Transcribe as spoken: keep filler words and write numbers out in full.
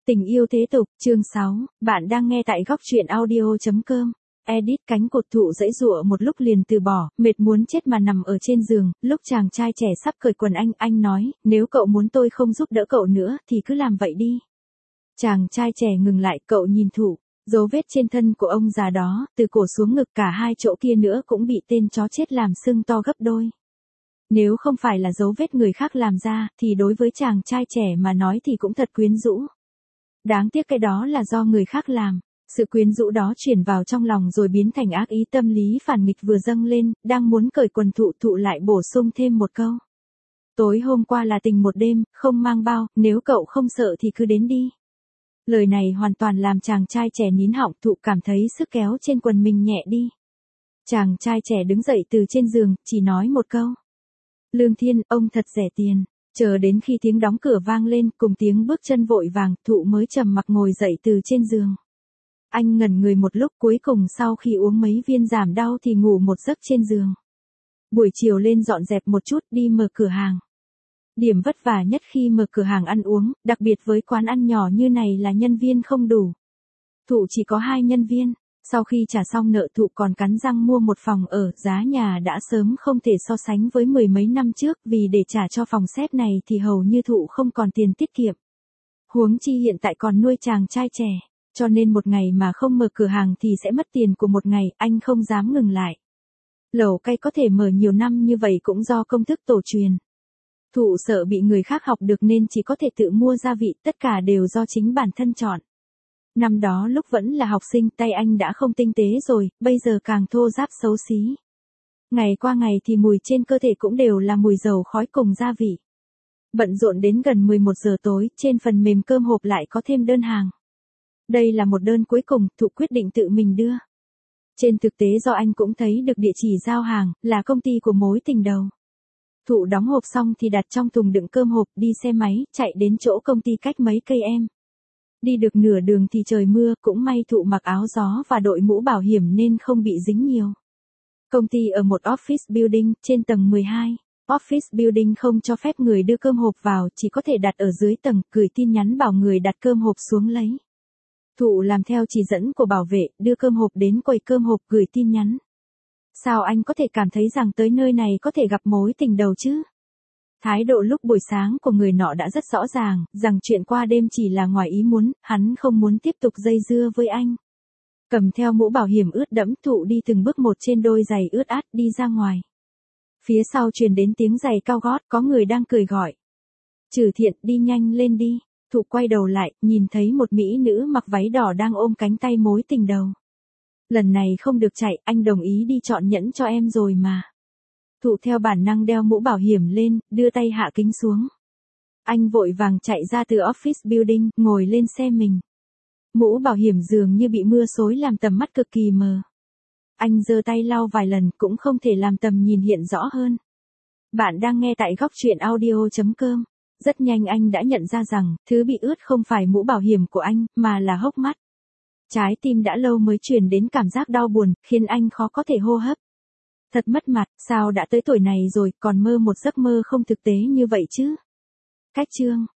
Tình yêu thế tục, chương sáu, bạn đang nghe tại góc truyện audio.com. Edit cánh cột thụ dãy dụa một lúc liền từ bỏ, mệt muốn chết mà nằm ở trên giường, lúc chàng trai trẻ sắp cởi quần anh, anh nói, nếu cậu muốn tôi không giúp đỡ cậu nữa, thì cứ làm vậy đi. Chàng trai trẻ ngừng lại, cậu nhìn thụ, dấu vết trên thân của ông già đó, từ cổ xuống ngực cả hai chỗ kia nữa cũng bị tên chó chết làm sưng to gấp đôi. Nếu không phải là dấu vết người khác làm ra, thì đối với chàng trai trẻ mà nói thì cũng thật quyến rũ. Đáng tiếc cái đó là do người khác làm. Sự quyến rũ đó chuyển vào trong lòng rồi biến thành ác ý tâm lý phản nghịch vừa dâng lên, đang muốn cởi quần thụ thụ lại bổ sung thêm một câu. Tối hôm qua là tình một đêm, không mang bao, nếu cậu không sợ thì cứ đến đi. Lời này hoàn toàn làm chàng trai trẻ nín họng, thụ cảm thấy sức kéo trên quần mình nhẹ đi. Chàng trai trẻ đứng dậy từ trên giường, chỉ nói một câu. Lương Thiên, ông thật rẻ tiền. Chờ đến khi tiếng đóng cửa vang lên cùng tiếng bước chân vội vàng, thụ mới trầm mặc ngồi dậy từ trên giường. Anh ngẩn người một lúc, cuối cùng sau khi uống mấy viên giảm đau thì ngủ một giấc trên giường. Buổi chiều lên dọn dẹp một chút đi mở cửa hàng. Điểm vất vả nhất khi mở cửa hàng ăn uống, đặc biệt với quán ăn nhỏ như này là nhân viên không đủ. Thụ chỉ có hai nhân viên. Sau khi trả xong nợ thụ còn cắn răng mua một phòng ở, giá nhà đã sớm không thể so sánh với mười mấy năm trước, vì để trả cho phòng xếp này thì hầu như thụ không còn tiền tiết kiệm. Huống chi hiện tại còn nuôi chàng trai trẻ, cho nên một ngày mà không mở cửa hàng thì sẽ mất tiền của một ngày, anh không dám ngừng lại. Lẩu cay có thể mở nhiều năm như vậy cũng do công thức tổ truyền. Thụ sợ bị người khác học được nên chỉ có thể tự mua gia vị, tất cả đều do chính bản thân chọn. Năm đó lúc vẫn là học sinh tay anh đã không tinh tế rồi, bây giờ càng thô ráp xấu xí. Ngày qua ngày thì mùi trên cơ thể cũng đều là mùi dầu khói cùng gia vị. Bận rộn đến gần mười một giờ tối, trên phần mềm cơm hộp lại có thêm đơn hàng. Đây là một đơn cuối cùng, thụ quyết định tự mình đưa. Trên thực tế do anh cũng thấy được địa chỉ giao hàng, là công ty của mối tình đầu. Thụ đóng hộp xong thì đặt trong thùng đựng cơm hộp, đi xe máy, chạy đến chỗ công ty cách mấy cây em. Đi được nửa đường thì trời mưa, cũng may thụ mặc áo gió và đội mũ bảo hiểm nên không bị dính nhiều. Công ty ở một office building, trên tầng mười hai. Office building không cho phép người đưa cơm hộp vào, chỉ có thể đặt ở dưới tầng, gửi tin nhắn bảo người đặt cơm hộp xuống lấy. Thụ làm theo chỉ dẫn của bảo vệ, đưa cơm hộp đến quầy cơm hộp gửi tin nhắn. Sao anh có thể cảm thấy rằng tới nơi này có thể gặp mối tình đầu chứ? Thái độ lúc buổi sáng của người nọ đã rất rõ ràng, rằng chuyện qua đêm chỉ là ngoài ý muốn, hắn không muốn tiếp tục dây dưa với anh. Cầm theo mũ bảo hiểm ướt đẫm, thụ đi từng bước một trên đôi giày ướt át đi ra ngoài. Phía sau truyền đến tiếng giày cao gót, có người đang cười gọi. Trừ Thiện, đi nhanh lên đi. Thụ quay đầu lại, nhìn thấy một mỹ nữ mặc váy đỏ đang ôm cánh tay mối tình đầu. Lần này không được chạy, anh đồng ý đi chọn nhẫn cho em rồi mà. Thụ theo bản năng đeo mũ bảo hiểm lên, đưa tay hạ kính xuống. Anh vội vàng chạy ra từ office building, ngồi lên xe mình. Mũ bảo hiểm dường như bị mưa xối làm tầm mắt cực kỳ mờ. Anh giơ tay lau vài lần cũng không thể làm tầm nhìn hiện rõ hơn. Bạn đang nghe tại góc truyện audio.com. Rất nhanh anh đã nhận ra rằng, thứ bị ướt không phải mũ bảo hiểm của anh, mà là hốc mắt. Trái tim đã lâu mới truyền đến cảm giác đau buồn, khiến anh khó có thể hô hấp. Thật mất mặt, sao đã tới tuổi này rồi, còn mơ một giấc mơ không thực tế như vậy chứ? Cách chương